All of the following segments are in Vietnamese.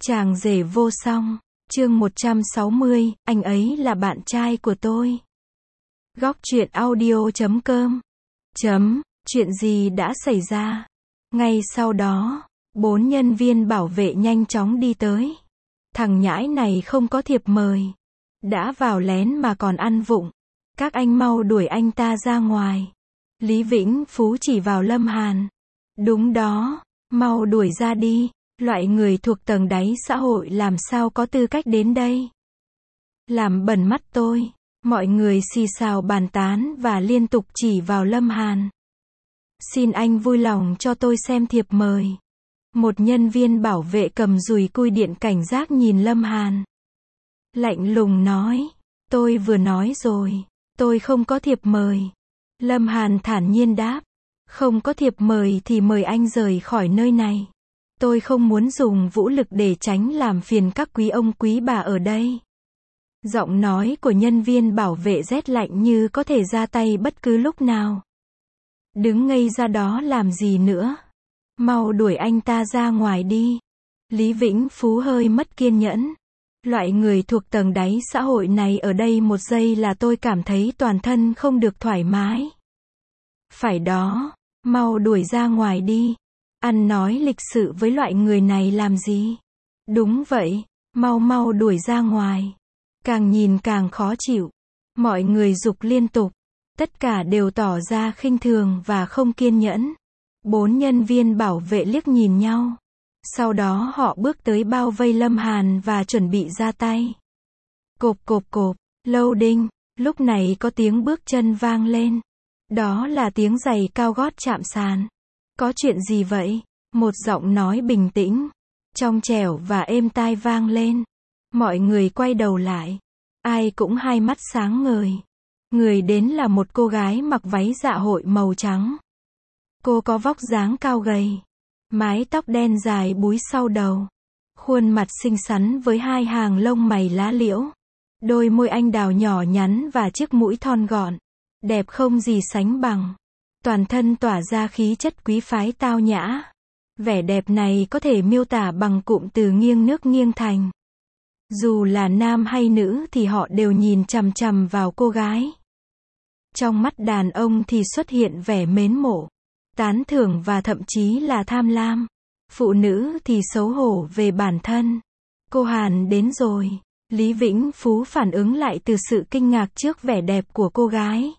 Chàng rể vô song, chương 160, anh ấy là bạn trai của tôi. Góc truyện audio.com. Chuyện gì đã xảy ra? Ngay sau đó, 4 nhân viên bảo vệ nhanh chóng đi tới. Thằng nhãi này không có thiệp mời. Đã vào lén mà còn ăn vụng. Các anh mau đuổi anh ta ra ngoài. Lý Vĩnh Phú chỉ vào Lâm Hàn. Đúng đó, mau đuổi ra đi. Loại người thuộc tầng đáy xã hội làm sao có tư cách đến đây? Làm bẩn mắt tôi. Mọi người xì xào bàn tán và liên tục chỉ vào Lâm Hàn. Xin anh vui lòng cho tôi xem thiệp mời. Một nhân viên bảo vệ cầm dùi cui điện cảnh giác nhìn Lâm Hàn. Lạnh lùng nói. Tôi vừa nói rồi. Tôi không có thiệp mời. Lâm Hàn thản nhiên đáp. Không có thiệp mời thì mời anh rời khỏi nơi này. Tôi không muốn dùng vũ lực để tránh làm phiền các quý ông quý bà ở đây. Giọng nói của nhân viên bảo vệ rét lạnh như có thể ra tay bất cứ lúc nào. Đứng ngây ra đó làm gì nữa? Mau đuổi anh ta ra ngoài đi. Lý Vĩnh Phú hơi mất kiên nhẫn. Loại người thuộc tầng đáy xã hội này ở đây một giây là tôi cảm thấy toàn thân không được thoải mái. Phải đó, mau đuổi ra ngoài đi. Ăn nói lịch sự với loại người này làm gì? Đúng vậy, mau đuổi ra ngoài. Càng nhìn càng khó chịu. Mọi người giục liên tục. Tất cả đều tỏ ra khinh thường và không kiên nhẫn. 4 nhân viên bảo vệ liếc nhìn nhau. Sau đó họ bước tới bao vây Lâm Hàn và chuẩn bị ra tay. Cộp, loading. Lúc này có tiếng bước chân vang lên. Đó là tiếng giày cao gót chạm sàn. Có chuyện gì vậy? Một giọng nói bình tĩnh, trong trẻo và êm tai vang lên. Mọi người quay đầu lại. Ai cũng hai mắt sáng ngời. Người đến là một cô gái mặc váy dạ hội màu trắng. Cô có vóc dáng cao gầy. Mái tóc đen dài búi sau đầu. Khuôn mặt xinh xắn với 2 hàng lông mày lá liễu. Đôi môi anh đào nhỏ nhắn và chiếc mũi thon gọn. Đẹp không gì sánh bằng. Toàn thân tỏa ra khí chất quý phái tao nhã. Vẻ đẹp này có thể miêu tả bằng cụm từ nghiêng nước nghiêng thành. Dù là nam hay nữ thì họ đều nhìn chằm chằm vào cô gái. Trong mắt đàn ông thì xuất hiện vẻ mến mộ, tán thưởng và thậm chí là tham lam. Phụ nữ thì xấu hổ về bản thân. Cô Hàn đến rồi. Lý Vĩnh Phú phản ứng lại từ sự kinh ngạc trước vẻ đẹp của cô gái.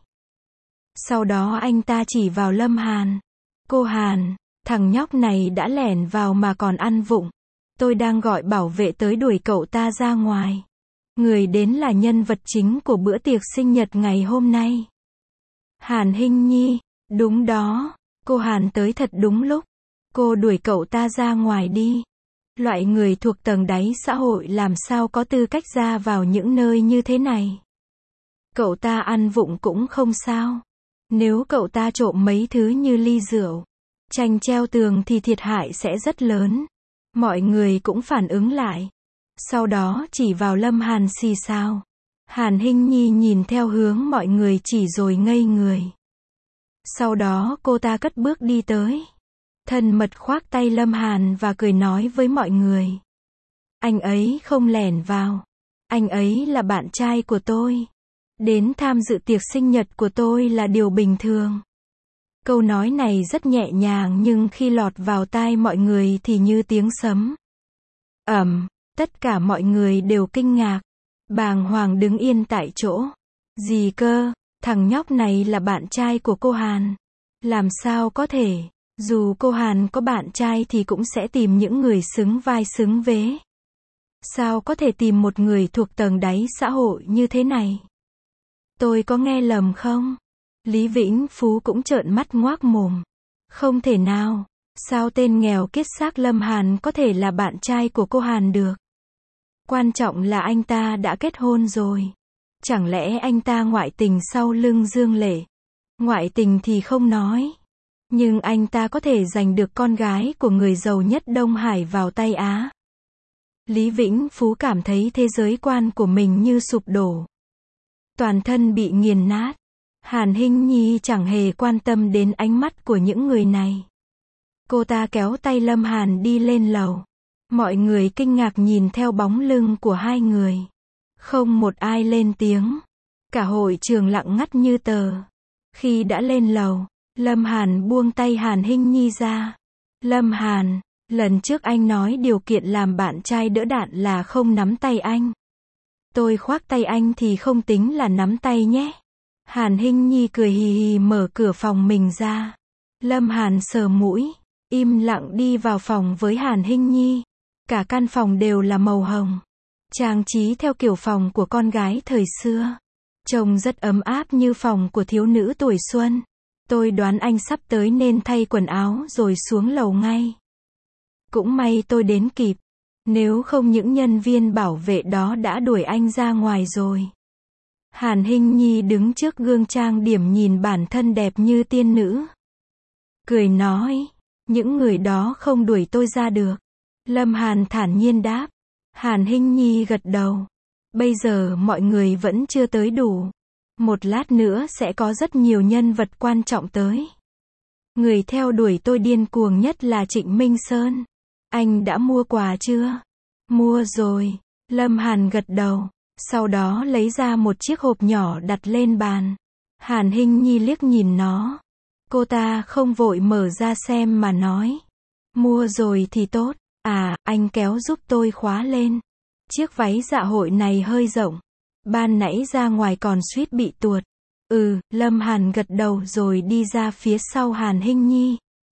Sau đó anh ta chỉ vào Lâm Hàn. Cô Hàn, thằng nhóc này đã lẻn vào mà còn ăn vụng. Tôi đang gọi bảo vệ tới đuổi cậu ta ra ngoài. Người đến là nhân vật chính của bữa tiệc sinh nhật ngày hôm nay. Hàn Hinh Nhi, đúng đó, cô Hàn tới thật đúng lúc. Cô đuổi cậu ta ra ngoài đi. Loại người thuộc tầng đáy xã hội làm sao có tư cách ra vào những nơi như thế này. Cậu ta ăn vụng cũng không sao. Nếu cậu ta trộm mấy thứ như ly rượu, tranh treo tường thì thiệt hại sẽ rất lớn. Mọi người cũng phản ứng lại. Sau đó chỉ vào Lâm Hàn xì xào. Hàn Hinh Nhi nhìn theo hướng mọi người chỉ rồi ngây người. Sau đó cô ta cất bước đi tới. Thân mật khoác tay Lâm Hàn và cười nói với mọi người. Anh ấy không lẻn vào. Anh ấy là bạn trai của tôi. Đến tham dự tiệc sinh nhật của tôi là điều bình thường. Câu nói này rất nhẹ nhàng nhưng khi lọt vào tai mọi người thì như tiếng sấm. Tất cả mọi người đều kinh ngạc. Bàng hoàng đứng yên tại chỗ. Gì cơ, thằng nhóc này là bạn trai của cô Hàn. Làm sao có thể, dù cô Hàn có bạn trai thì cũng sẽ tìm những người xứng vai xứng vế. Sao có thể tìm một người thuộc tầng đáy xã hội như thế này? Tôi có nghe lầm không? Lý Vĩnh Phú cũng trợn mắt ngoác mồm. Không thể nào, sao tên nghèo kiết xác Lâm Hàn có thể là bạn trai của cô Hàn được? Quan trọng là anh ta đã kết hôn rồi. Chẳng lẽ anh ta ngoại tình sau lưng Dương Lệ? Ngoại tình thì không nói. Nhưng anh ta có thể giành được con gái của người giàu nhất Đông Hải vào tay Á. Lý Vĩnh Phú cảm thấy thế giới quan của mình như sụp đổ. Toàn thân bị nghiền nát. Hàn Hinh Nhi chẳng hề quan tâm đến ánh mắt của những người này. Cô ta kéo tay Lâm Hàn đi lên lầu. Mọi người kinh ngạc nhìn theo bóng lưng của hai người. Không một ai lên tiếng. Cả hội trường lặng ngắt như tờ. Khi đã lên lầu, Lâm Hàn buông tay Hàn Hinh Nhi ra. Lâm Hàn, lần trước anh nói điều kiện làm bạn trai đỡ đạn là không nắm tay anh. Tôi khoác tay anh thì không tính là nắm tay nhé. Hàn Hinh Nhi cười hì hì mở cửa phòng mình ra. Lâm Hàn sờ mũi, im lặng đi vào phòng với Hàn Hinh Nhi. Cả căn phòng đều là màu hồng. Trang trí theo kiểu phòng của con gái thời xưa. Trông rất ấm áp như phòng của thiếu nữ tuổi xuân. Tôi đoán anh sắp tới nên thay quần áo rồi xuống lầu ngay. Cũng may tôi đến kịp. Nếu không những nhân viên bảo vệ đó đã đuổi anh ra ngoài rồi. Hàn Hinh Nhi đứng trước gương trang điểm nhìn bản thân đẹp như tiên nữ. Cười nói, những người đó không đuổi tôi ra được. Lâm Hàn thản nhiên đáp. Hàn Hinh Nhi gật đầu. Bây giờ mọi người vẫn chưa tới đủ. Một lát nữa sẽ có rất nhiều nhân vật quan trọng tới. Người theo đuổi tôi điên cuồng nhất là Trịnh Minh Sơn. Anh đã mua quà chưa? Mua rồi. Lâm Hàn gật đầu. Sau đó lấy ra một chiếc hộp nhỏ đặt lên bàn. Hàn Hinh Nhi liếc nhìn nó. Cô ta không vội mở ra xem mà nói. Mua rồi thì tốt. À, anh kéo giúp tôi khóa lên. Chiếc váy dạ hội này hơi rộng. Ban nãy ra ngoài còn suýt bị tuột. Lâm Hàn gật đầu rồi đi ra phía sau Hàn Hinh Nhi.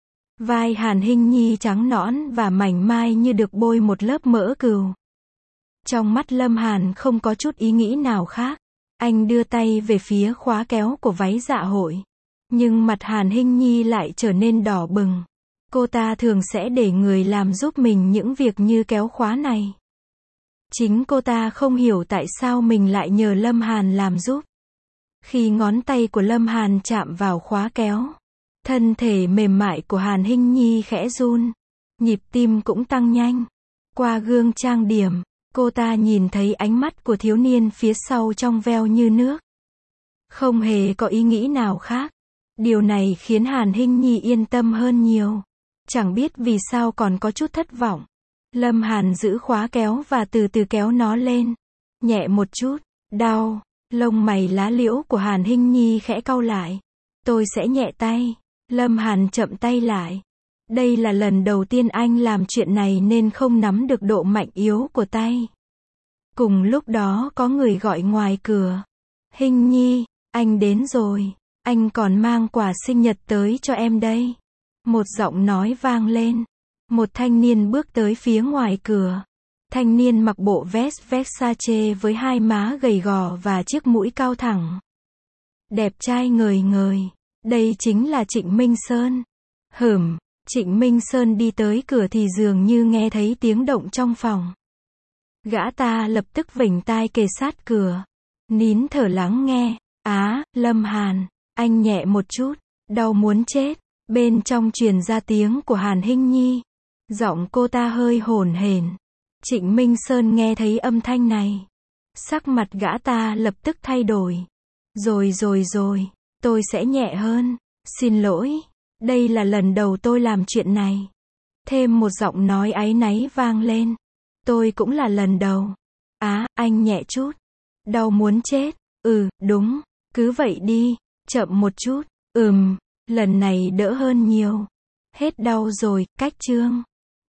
Vai Hàn Hinh Nhi trắng nõn và mảnh mai như được bôi một lớp mỡ cừu. Trong mắt Lâm Hàn không có chút ý nghĩ nào khác. Anh đưa tay về phía khóa kéo của váy dạ hội. Nhưng mặt Hàn Hinh Nhi lại trở nên đỏ bừng. Cô ta thường sẽ để người làm giúp mình những việc như kéo khóa này. Chính cô ta không hiểu tại sao mình lại nhờ Lâm Hàn làm giúp. Khi ngón tay của Lâm Hàn chạm vào khóa kéo, thân thể mềm mại của Hàn Hinh Nhi khẽ run. Nhịp tim cũng tăng nhanh. Qua gương trang điểm, cô ta nhìn thấy ánh mắt của thiếu niên phía sau trong veo như nước. Không hề có ý nghĩ nào khác. Điều này khiến Hàn Hinh Nhi yên tâm hơn nhiều. Chẳng biết vì sao còn có chút thất vọng. Lâm Hàn giữ khóa kéo và từ từ kéo nó lên. Nhẹ một chút. Đau. Lông mày lá liễu của Hàn Hinh Nhi khẽ cau lại. Tôi sẽ nhẹ tay. Lâm Hàn chậm tay lại. Đây là lần đầu tiên anh làm chuyện này nên không nắm được độ mạnh yếu của tay. Cùng lúc đó có người gọi ngoài cửa. Hinh Nhi, anh đến rồi. Anh còn mang quà sinh nhật tới cho em đây. Một giọng nói vang lên. Một thanh niên bước tới phía ngoài cửa. Thanh niên mặc bộ vest Versace với hai má gầy gò và chiếc mũi cao thẳng. Đẹp trai ngời ngời. Đây chính là Trịnh Minh Sơn. Trịnh Minh Sơn đi tới cửa thì dường như nghe thấy tiếng động trong phòng. Gã ta lập tức vểnh tai kề sát cửa. Nín thở lắng nghe. Lâm Hàn, anh nhẹ một chút. Đau muốn chết. Bên trong truyền ra tiếng của Hàn Hinh Nhi. Giọng cô ta hơi hổn hển. Trịnh Minh Sơn nghe thấy âm thanh này. Sắc mặt gã ta lập tức thay đổi. Rồi, tôi sẽ nhẹ hơn. Xin lỗi. Đây là lần đầu tôi làm chuyện này. Thêm một giọng nói áy náy vang lên. Tôi cũng là lần đầu. Anh nhẹ chút. Đau muốn chết. Đúng. Cứ vậy đi. Chậm một chút. Lần này đỡ hơn nhiều. Hết đau rồi, cách chương.